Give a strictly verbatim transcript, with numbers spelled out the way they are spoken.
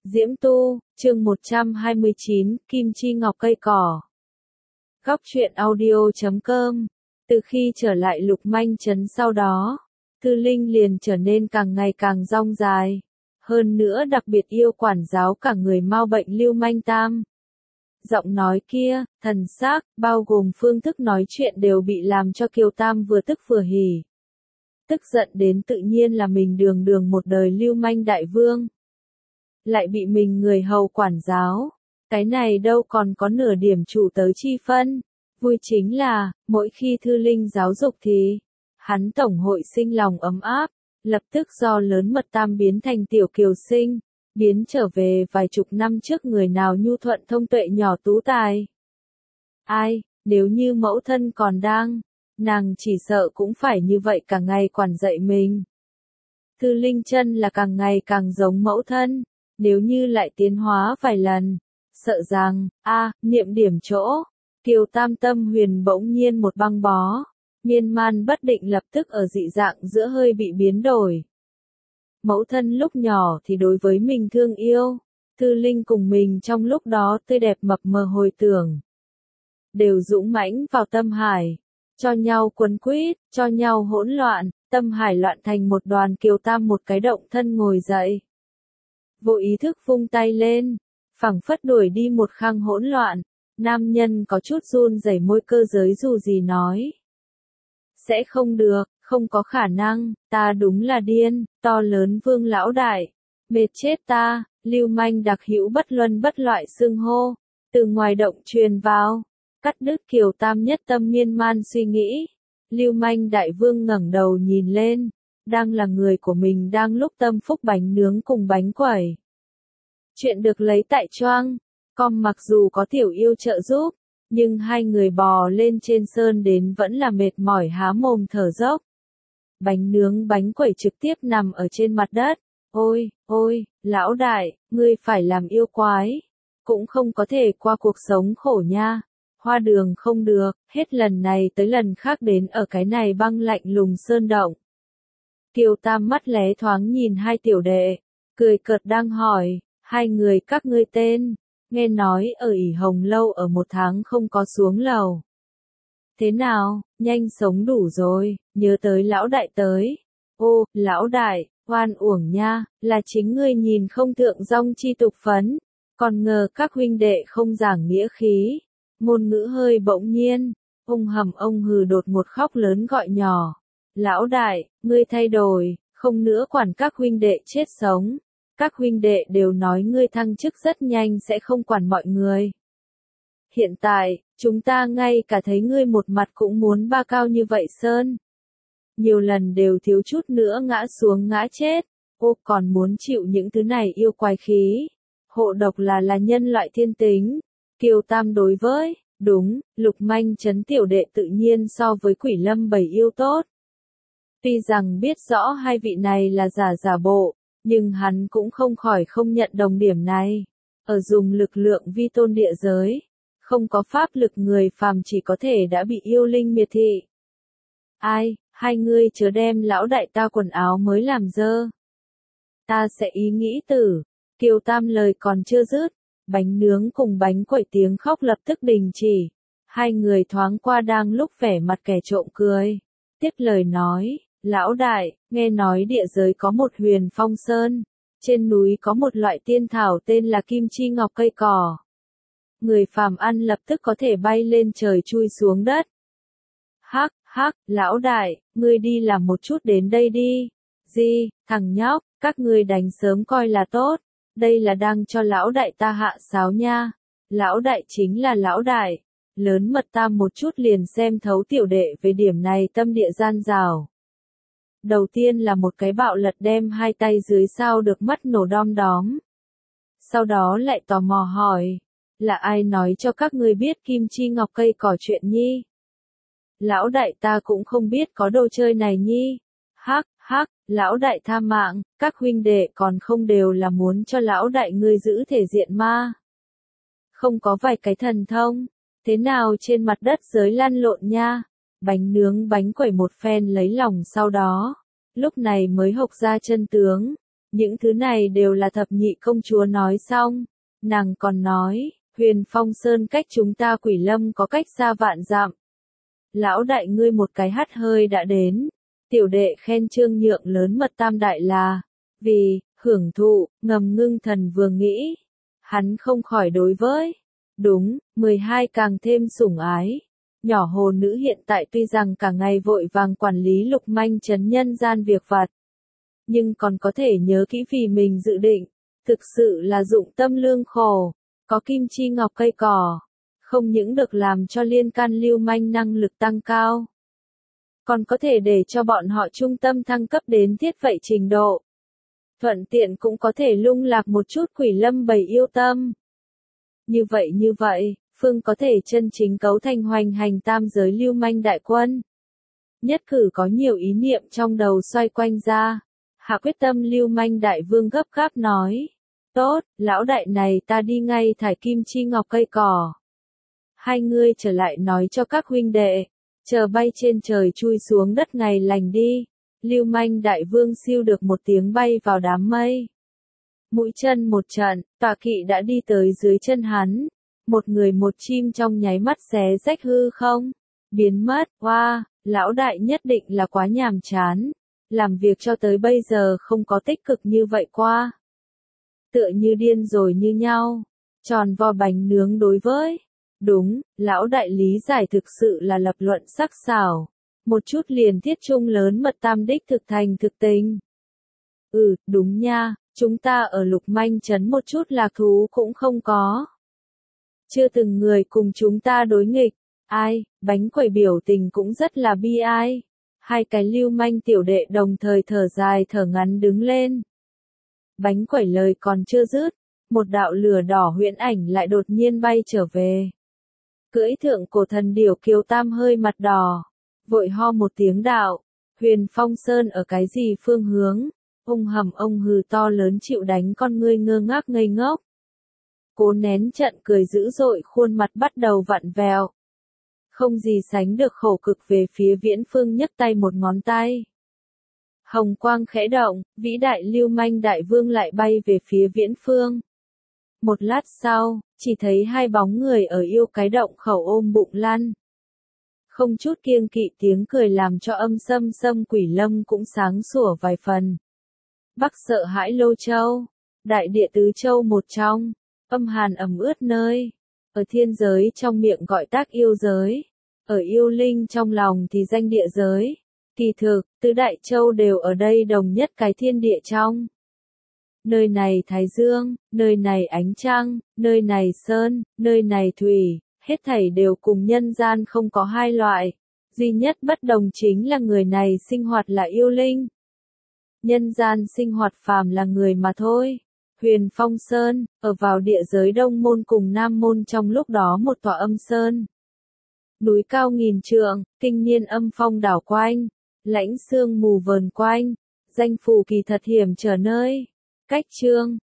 Diễm Tu, chương một trăm hai mươi chín, Kim Chi Ngọc Cây Cỏ. Góc truyện audio chấm com. Từ khi trở lại Lục Manh Trấn sau đó, Thư Linh liền trở nên càng ngày càng dong dài. Hơn nữa đặc biệt yêu quản giáo cả người mau bệnh Lưu Manh Tam. Giọng nói kia, thần sắc, bao gồm phương thức nói chuyện đều bị làm cho Kiều Tam vừa tức vừa hỉ. Tức giận đến tự nhiên là mình đường đường một đời Lưu Manh Đại Vương. Lại bị mình người hầu quản giáo. Cái này đâu còn có nửa điểm chủ tớ chi phân. Vui chính là, mỗi khi Thư Linh giáo dục thì, hắn tổng hội sinh lòng ấm áp, lập tức do lớn mật tam biến thành tiểu kiều sinh, biến trở về vài chục năm trước người nào nhu thuận thông tuệ nhỏ tú tài. Ai, nếu như mẫu thân còn đang, nàng chỉ sợ cũng phải như vậy cả ngày quản dạy mình. Thư Linh chân là càng ngày càng giống mẫu thân. Nếu như lại tiến hóa vài lần, sợ rằng, a, niệm điểm chỗ, Kiều Tam tâm huyền bỗng nhiên một băng bó, miên man bất định lập tức ở dị dạng giữa hơi bị biến đổi. Mẫu thân lúc nhỏ thì đối với mình thương yêu, Thư Linh cùng mình trong lúc đó tươi đẹp mập mờ hồi tưởng. Đều dũng mãnh vào tâm hải, cho nhau quấn quýt, cho nhau hỗn loạn, tâm hải loạn thành một đoàn. Kiều Tam một cái động thân ngồi dậy. Vô ý thức vung tay lên, phảng phất đuổi đi một khang hỗn loạn, nam nhân có chút run rẩy môi cơ giới dù gì nói. Sẽ không được, không có khả năng, ta đúng là điên, to lớn Vương lão đại, mệt chết ta, Lưu Manh đặc hữu bất luân bất loại xưng hô, từ ngoài động truyền vào, cắt đứt Kiều Tam nhất tâm miên man suy nghĩ. Lưu Manh Đại Vương ngẩng đầu nhìn lên. Đang là người của mình đang lúc tâm phúc bánh nướng cùng bánh quẩy. Chuyện được lấy tại Choang com mặc dù có tiểu yêu trợ giúp, nhưng hai người bò lên trên sơn đến vẫn là mệt mỏi há mồm thở dốc. Bánh nướng bánh quẩy trực tiếp nằm ở trên mặt đất. Ôi, ôi, lão đại, ngươi phải làm yêu quái. Cũng không có thể qua cuộc sống khổ nha. Hoa đường không được, hết lần này tới lần khác đến ở cái này băng lạnh lùng sơn động. Kiều Tam mắt lé thoáng nhìn hai tiểu đệ, cười cợt đang hỏi, hai người các ngươi tên, nghe nói ở ỉ Hồng Lâu ở một tháng không có xuống lầu. Thế nào, nhanh sống đủ rồi, nhớ tới lão đại tới. Ô, lão đại, oan uổng nha, là chính ngươi nhìn không thượng dong chi tục phấn, còn ngờ các huynh đệ không giảng nghĩa khí. Ngôn ngữ hơi bỗng nhiên, ông hầm ông hừ đột một khóc lớn gọi nhỏ. Lão đại, ngươi thay đổi, không nữa quản các huynh đệ chết sống. Các huynh đệ đều nói ngươi thăng chức rất nhanh sẽ không quản mọi người. Hiện tại, chúng ta ngay cả thấy ngươi một mặt cũng muốn ba cao như vậy sơn. Nhiều lần đều thiếu chút nữa ngã xuống ngã chết. Ô còn muốn chịu những thứ này yêu quái khí. Hộ độc là là nhân loại thiên tính. Kiều Tam đối với, đúng, Lục Manh Trấn tiểu đệ tự nhiên so với Quỷ Lâm Bảy yêu tốt. Tuy rằng biết rõ hai vị này là giả giả bộ, nhưng hắn cũng không khỏi không nhận đồng điểm này. Ở dùng lực lượng vi tôn địa giới, không có pháp lực người phàm chỉ có thể đã bị yêu linh miệt thị. Ai, hai ngươi chớ đem lão đại ta quần áo mới làm dơ. Ta sẽ ý nghĩ tử. Kiều Tam lời còn chưa dứt, bánh nướng cùng bánh quẩy tiếng khóc lập tức đình chỉ. Hai người thoáng qua đang lúc vẻ mặt kẻ trộm cười. Tiếp lời nói. Lão đại, nghe nói địa giới có một huyền phong sơn, trên núi có một loại tiên thảo tên là Kim Chi Ngọc Cây Cỏ. Người phàm ăn lập tức có thể bay lên trời chui xuống đất. Hắc, hắc, lão đại, ngươi đi làm một chút đến đây đi. Gì, thằng nhóc, các ngươi đánh sớm coi là tốt, đây là đang cho lão đại ta hạ sáo nha. Lão đại chính là lão đại, lớn mật ta một chút liền xem thấu tiểu đệ về điểm này tâm địa gian rào. Đầu tiên là một cái bạo lật đem hai tay dưới sao được mắt nổ đom đóm. Sau đó lại tò mò hỏi, là ai nói cho các ngươi biết Kim Chi Ngọc Cây Cỏ chuyện nhi? Lão đại ta cũng không biết có đồ chơi này nhi. Hắc, hắc, lão đại tha mạng, các huynh đệ còn không đều là muốn cho lão đại ngươi giữ thể diện ma. Không có vài cái thần thông, thế nào trên mặt đất giới lăn lộn nha. Bánh nướng bánh quẩy một phen lấy lòng sau đó, lúc này mới hộc ra chân tướng. Những thứ này đều là thập nhị công chúa nói xong. Nàng còn nói, Huyền Phong Sơn cách chúng ta Quỷ Lâm có cách xa vạn dặm. Lão đại ngươi một cái hắt hơi đã đến. Tiểu đệ khen Trương Nhượng lớn mật tam đại là, vì, hưởng thụ, ngầm ngưng thần vừa nghĩ. Hắn không khỏi đối với. Đúng, mười hai càng thêm sủng ái. Nhỏ hồ nữ hiện tại tuy rằng cả ngày vội vàng quản lý lục manh trấn nhân gian việc vặt. Nhưng còn có thể nhớ kỹ vì mình dự định. Thực sự là dụng tâm lương khổ. Có kim chi ngọc cây cỏ. Không những được làm cho liên can lưu manh năng lực tăng cao. Còn có thể để cho bọn họ trung tâm thăng cấp đến thiết vậy trình độ. Thuận tiện cũng có thể lung lạc một chút Quỷ Lâm bầy yêu tâm. Như vậy như vậy, Phương có thể chân chính cấu thành hoành hành tam giới lưu manh đại quân. Nhất cử có nhiều ý niệm trong đầu xoay quanh ra. Hạ quyết tâm lưu manh đại vương gấp gáp nói. Tốt, lão đại này ta đi ngay thải kim chi ngọc cây cỏ. Hai ngươi trở lại nói cho các huynh đệ. Chờ bay trên trời chui xuống đất ngày lành đi. Lưu manh đại vương siêu được một tiếng bay vào đám mây. Mũi chân một trận, tọa kỵ đã đi tới dưới chân hắn. Một người một chim trong nháy mắt xé rách hư không. Biến mất, hoa, wow, lão đại nhất định là quá nhàm chán. Làm việc cho tới bây giờ không có tích cực như vậy qua. Tựa như điên rồi như nhau. Tròn vo bánh nướng đối với. Đúng, lão đại lý giải thực sự là lập luận sắc sảo. Một chút liền thiết trung lớn mật tam đích thực thành thực tình. Ừ, đúng nha, chúng ta ở lục manh trấn một chút lạc thú cũng không có. Chưa từng người cùng chúng ta đối nghịch. Ai, bánh quẩy biểu tình cũng rất là bi ai. Hai cái lưu manh tiểu đệ đồng thời thở dài thở ngắn đứng lên. Bánh quẩy lời còn chưa dứt. Một đạo lửa đỏ huyễn ảnh lại đột nhiên bay trở về. Cưỡi thượng cổ thần điểu kiều tam hơi mặt đỏ. Vội ho một tiếng đạo. Huyền Phong Sơn ở cái gì phương hướng? Ông hầm ông hừ to lớn chịu đánh con ngươi ngơ ngác ngây ngốc. Cố nén trận cười dữ dội khuôn mặt bắt đầu vặn vẹo. Không gì sánh được khổ cực về phía viễn phương nhấc tay một ngón tay. Hồng quang khẽ động, vĩ đại lưu manh đại vương lại bay về phía viễn phương. Một lát sau, chỉ thấy hai bóng người ở yêu cái động khẩu ôm bụng lăn. Không chút kiêng kỵ tiếng cười làm cho âm sâm sâm Quỷ Lâm cũng sáng sủa vài phần. Bắc sợ hãi Lô Châu, đại địa tứ châu một trong, âm hàn ẩm ướt nơi. Ở thiên giới trong miệng gọi tác yêu giới, ở yêu linh trong lòng thì danh địa giới. Kỳ thực, tứ đại châu đều ở đây đồng nhất cái thiên địa trong. Nơi này Thái Dương, nơi này ánh trăng, nơi này sơn, nơi này thủy, hết thảy đều cùng nhân gian không có hai loại. Duy nhất bất đồng chính là người này sinh hoạt là yêu linh. Nhân gian sinh hoạt phàm là người mà thôi. Huyền Phong Sơn, ở vào địa giới Đông Môn cùng Nam Môn trong lúc đó một tòa âm sơn. Núi cao nghìn trượng, kinh niên âm phong đảo quanh, lãnh sương mù vờn quanh, danh phù kỳ thật hiểm trở nơi. Cách chương